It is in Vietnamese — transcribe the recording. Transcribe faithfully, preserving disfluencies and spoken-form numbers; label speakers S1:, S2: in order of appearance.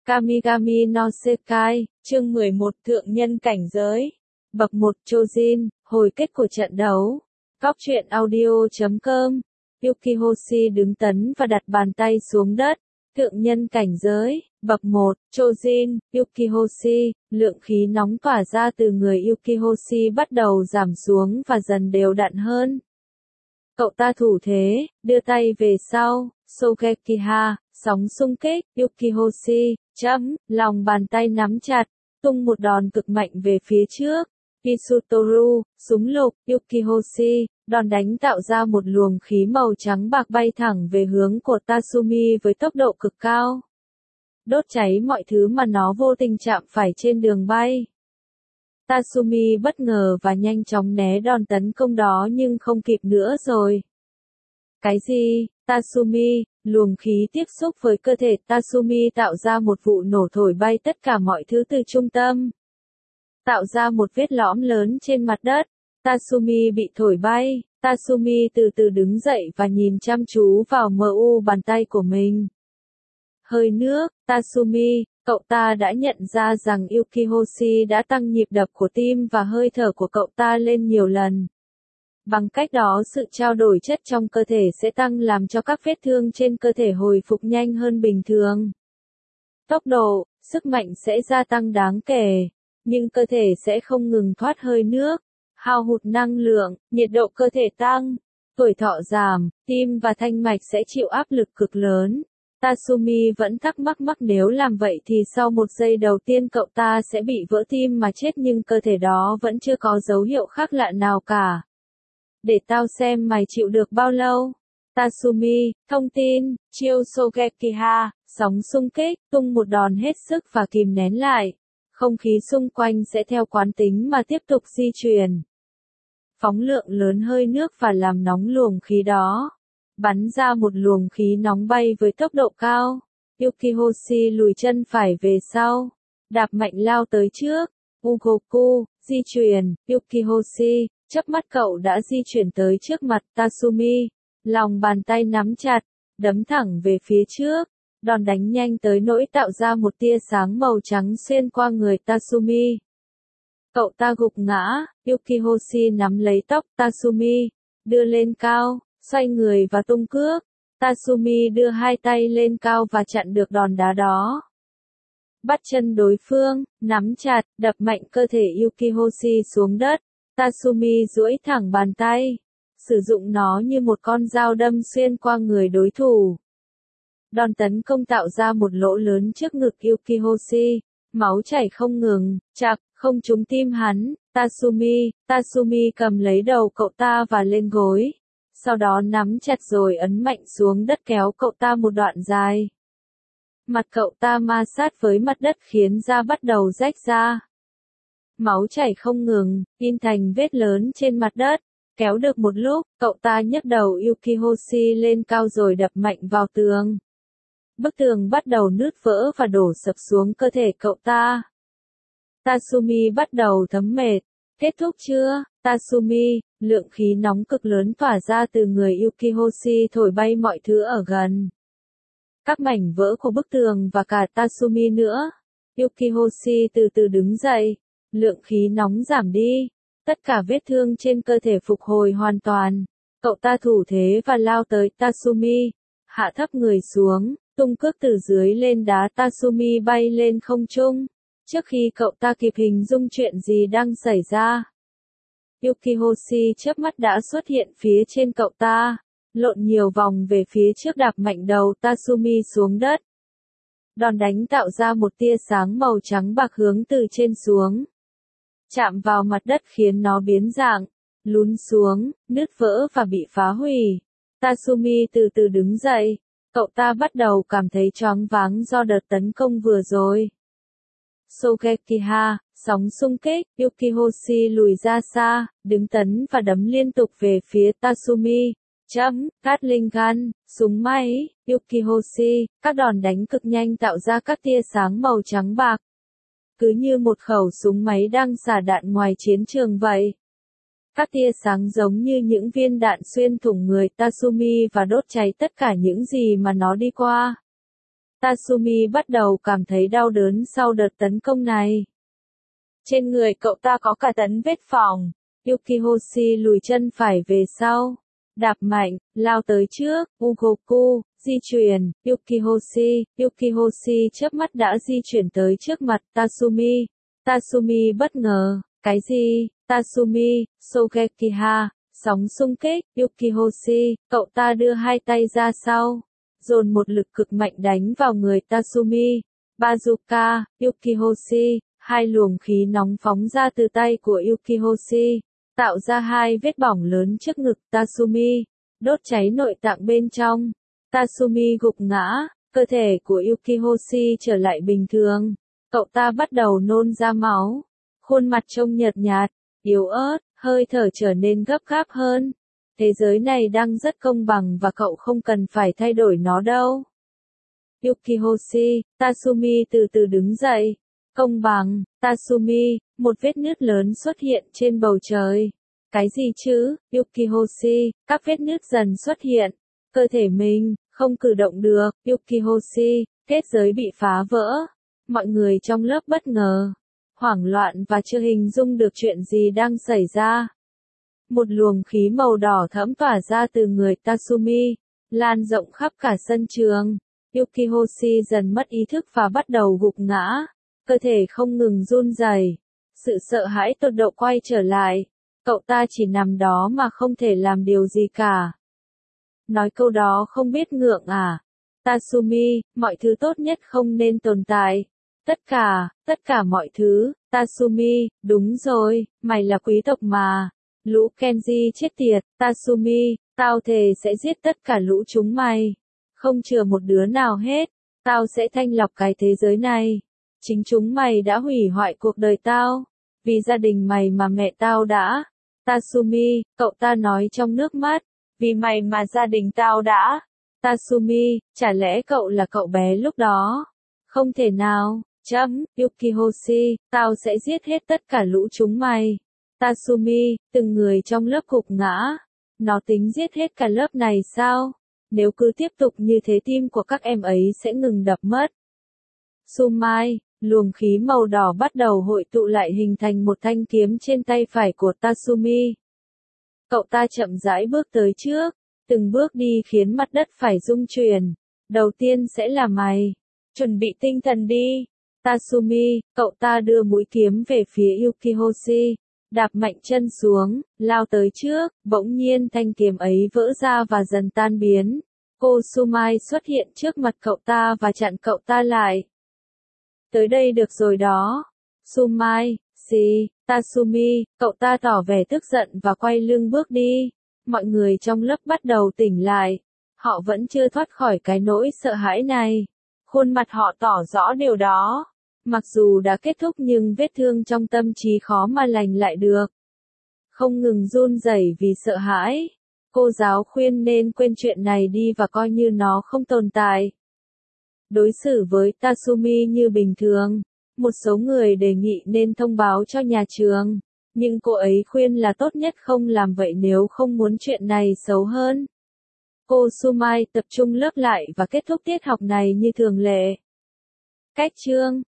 S1: Kamigami no Sekai, chương mười một Thượng nhân cảnh giới. Bậc một Chojin, hồi kết của trận đấu. Cóc truyện audio chấm com. Yukihoshi đứng tấn và đặt bàn tay xuống đất. Thượng nhân cảnh giới. Bậc một Chojin, Yukihoshi, lượng khí nóng tỏa ra từ người Yukihoshi bắt đầu giảm xuống và dần đều đặn hơn. Cậu ta thủ thế, đưa tay về sau, Sogekiha, sóng xung kích, Yukihoshi, chấm, lòng bàn tay nắm chặt, tung một đòn cực mạnh về phía trước. Isutoru, súng lục, Yukihoshi, đòn đánh tạo ra một luồng khí màu trắng bạc bay thẳng về hướng của Tatsumi với tốc độ cực cao. Đốt cháy mọi thứ mà nó vô tình chạm phải trên đường bay. Tatsumi bất ngờ và nhanh chóng né đòn tấn công đó nhưng không kịp nữa rồi. Cái gì? Tatsumi, luồng khí tiếp xúc với cơ thể Tatsumi tạo ra một vụ nổ thổi bay tất cả mọi thứ từ trung tâm. Tạo ra một vết lõm lớn trên mặt đất. Tatsumi bị thổi bay. Tatsumi từ từ đứng dậy và nhìn chăm chú vào mờ u bàn tay của mình. Hơi nước, Tatsumi, cậu ta đã nhận ra rằng Yukihoshi đã tăng nhịp đập của tim và hơi thở của cậu ta lên nhiều lần. Bằng cách đó sự trao đổi chất trong cơ thể sẽ tăng làm cho các vết thương trên cơ thể hồi phục nhanh hơn bình thường. Tốc độ, sức mạnh sẽ gia tăng đáng kể, nhưng cơ thể sẽ không ngừng thoát hơi nước, hao hụt năng lượng, nhiệt độ cơ thể tăng, tuổi thọ giảm, tim và thanh mạch sẽ chịu áp lực cực lớn. Tatsumi vẫn thắc mắc mắc nếu làm vậy thì sau một giây đầu tiên cậu ta sẽ bị vỡ tim mà chết nhưng cơ thể đó vẫn chưa có dấu hiệu khác lạ nào cả. Để tao xem mày chịu được bao lâu. Tatsumi, thông tin, chiêu Sogekiha, sóng xung kích, tung một đòn hết sức và kìm nén lại. Không khí xung quanh sẽ theo quán tính mà tiếp tục di chuyển. Phóng lượng lớn hơi nước và làm nóng luồng khí đó. Bắn ra một luồng khí nóng bay với tốc độ cao. Yukihoshi lùi chân phải về sau. Đạp mạnh lao tới trước. Ugoku, di chuyển. Yukihoshi, chớp mắt cậu đã di chuyển tới trước mặt Tatsumi. Lòng bàn tay nắm chặt, đấm thẳng về phía trước. Đòn đánh nhanh tới nỗi tạo ra một tia sáng màu trắng xuyên qua người Tatsumi. Cậu ta gục ngã. Yukihoshi nắm lấy tóc Tatsumi, đưa lên cao. Xoay người và tung cước. Tatsumi đưa hai tay lên cao và chặn được đòn đá đó. Bắt chân đối phương, nắm chặt, đập mạnh cơ thể Yukihoshi xuống đất. Tatsumi duỗi thẳng bàn tay, sử dụng nó như một con dao đâm xuyên qua người đối thủ. Đòn tấn công tạo ra một lỗ lớn trước ngực Yukihoshi, máu chảy không ngừng, chạc, không trúng tim hắn. Tatsumi, Tatsumi cầm lấy đầu cậu ta và lên gối. Sau đó nắm chặt rồi ấn mạnh xuống đất kéo cậu ta một đoạn dài. Mặt cậu ta ma sát với mặt đất khiến da bắt đầu rách ra. Máu chảy không ngừng, in thành vết lớn trên mặt đất. Kéo được một lúc, cậu ta nhấc đầu Yukihoshi lên cao rồi đập mạnh vào tường. Bức tường bắt đầu nứt vỡ và đổ sập xuống cơ thể cậu ta. Tatsumi bắt đầu thấm mệt. Kết thúc chưa? Tatsumi, lượng khí nóng cực lớn tỏa ra từ người Yukihoshi thổi bay mọi thứ ở gần. Các mảnh vỡ của bức tường và cả Tatsumi nữa. Yukihoshi từ từ đứng dậy. Lượng khí nóng giảm đi. Tất cả vết thương trên cơ thể phục hồi hoàn toàn. Cậu ta thủ thế và lao tới Tatsumi. Hạ thấp người xuống, tung cước từ dưới lên đá Tatsumi bay lên không trung. Trước khi cậu ta kịp hình dung chuyện gì đang xảy ra. Yukihoshi chớp mắt đã xuất hiện phía trên cậu ta. Lộn nhiều vòng về phía trước đạp mạnh đầu Tatsumi xuống đất. Đòn đánh tạo ra một tia sáng màu trắng bạc hướng từ trên xuống. Chạm vào mặt đất khiến nó biến dạng, lún xuống, nứt vỡ và bị phá hủy. Tatsumi từ từ đứng dậy. Cậu ta bắt đầu cảm thấy choáng váng do đợt tấn công vừa rồi. Sogekiha, sóng xung kích, Yukihoshi lùi ra xa, đứng tấn và đấm liên tục về phía Tatsumi. Chấm, Gatling gun, súng máy, Yukihoshi, các đòn đánh cực nhanh tạo ra các tia sáng màu trắng bạc. Cứ như một khẩu súng máy đang xả đạn ngoài chiến trường vậy. Các tia sáng giống như những viên đạn xuyên thủng người Tatsumi và đốt cháy tất cả những gì mà nó đi qua. Tatsumi bắt đầu cảm thấy đau đớn sau đợt tấn công này. Trên người cậu ta có cả tấn vết phỏng. Yukihoshi lùi chân phải về sau. Đạp mạnh, lao tới trước, Ugoku, di chuyển, Yukihoshi, Yukihoshi chớp mắt đã di chuyển tới trước mặt Tatsumi. Tatsumi bất ngờ, cái gì, Tatsumi, Sogekiha, sóng xung kích, Yukihoshi, cậu ta đưa hai tay ra sau, dồn một lực cực mạnh đánh vào người Tatsumi. Bazooka, Yukihoshi, hai luồng khí nóng phóng ra từ tay của Yukihoshi, tạo ra hai vết bỏng lớn trước ngực Tatsumi, đốt cháy nội tạng bên trong. Tatsumi gục ngã, cơ thể của Yukihoshi trở lại bình thường. Cậu ta bắt đầu nôn ra máu, khuôn mặt trông nhợt nhạt, yếu ớt, hơi thở trở nên gấp gáp hơn. Thế giới này đang rất công bằng và cậu không cần phải thay đổi nó đâu. Yukihoshi, Tatsumi từ từ đứng dậy. Công bằng, Tatsumi, một vết nứt lớn xuất hiện trên bầu trời. Cái gì chứ, Yukihoshi, các vết nứt dần xuất hiện. Cơ thể mình, không cử động được, Yukihoshi, kết giới bị phá vỡ. Mọi người trong lớp bất ngờ, hoảng loạn và chưa hình dung được chuyện gì đang xảy ra. Một luồng khí màu đỏ thẫm tỏa ra từ người Tatsumi, lan rộng khắp cả sân trường. Yukihoshi dần mất ý thức và bắt đầu gục ngã. Cơ thể không ngừng run rẩy. Sự sợ hãi tột độ quay trở lại. Cậu ta chỉ nằm đó mà không thể làm điều gì cả. Nói câu đó không biết ngượng à? Tatsumi, mọi thứ tốt nhất không nên tồn tại. Tất cả, tất cả mọi thứ, Tatsumi, đúng rồi, mày là quý tộc mà. Lũ Kenji chết tiệt, Tatsumi, tao thề sẽ giết tất cả lũ chúng mày. Không chừa một đứa nào hết, tao sẽ thanh lọc cái thế giới này. Chính chúng mày đã hủy hoại cuộc đời tao. Vì gia đình mày mà mẹ tao đã. Tatsumi, cậu ta nói trong nước mắt. Vì mày mà gia đình tao đã. Tatsumi, chả lẽ cậu là cậu bé lúc đó? Không thể nào, chấm, Yukihoshi, tao sẽ giết hết tất cả lũ chúng mày. Tatsumi, từng người trong lớp gục ngã. Nó tính giết hết cả lớp này sao? Nếu cứ tiếp tục như thế tim của các em ấy sẽ ngừng đập mất. Sumai, luồng khí màu đỏ bắt đầu hội tụ lại hình thành một thanh kiếm trên tay phải của Tatsumi. Cậu ta chậm rãi bước tới trước, từng bước đi khiến mặt đất phải rung chuyển. Đầu tiên sẽ là mày. Chuẩn bị tinh thần đi. Tatsumi, cậu ta đưa mũi kiếm về phía Yukihoshi, đạp mạnh chân xuống, lao tới trước, bỗng nhiên thanh kiếm ấy vỡ ra và dần tan biến. Cô Sumai xuất hiện trước mặt cậu ta và chặn cậu ta lại. Tới đây được rồi đó. Sumai, xì, Tatsumi, cậu ta tỏ vẻ tức giận và quay lưng bước đi. Mọi người trong lớp bắt đầu tỉnh lại. Họ vẫn chưa thoát khỏi cái nỗi sợ hãi này. Khuôn mặt họ tỏ rõ điều đó. Mặc dù đã kết thúc nhưng vết thương trong tâm trí khó mà lành lại được. Không ngừng run rẩy vì sợ hãi. Cô giáo khuyên nên quên chuyện này đi và coi như nó không tồn tại. Đối xử với Tatsumi như bình thường. Một số người đề nghị nên thông báo cho nhà trường. Nhưng cô ấy khuyên là tốt nhất không làm vậy nếu không muốn chuyện này xấu hơn. Cô Sumai tập trung lớp lại và kết thúc tiết học này như thường lệ. Cách chương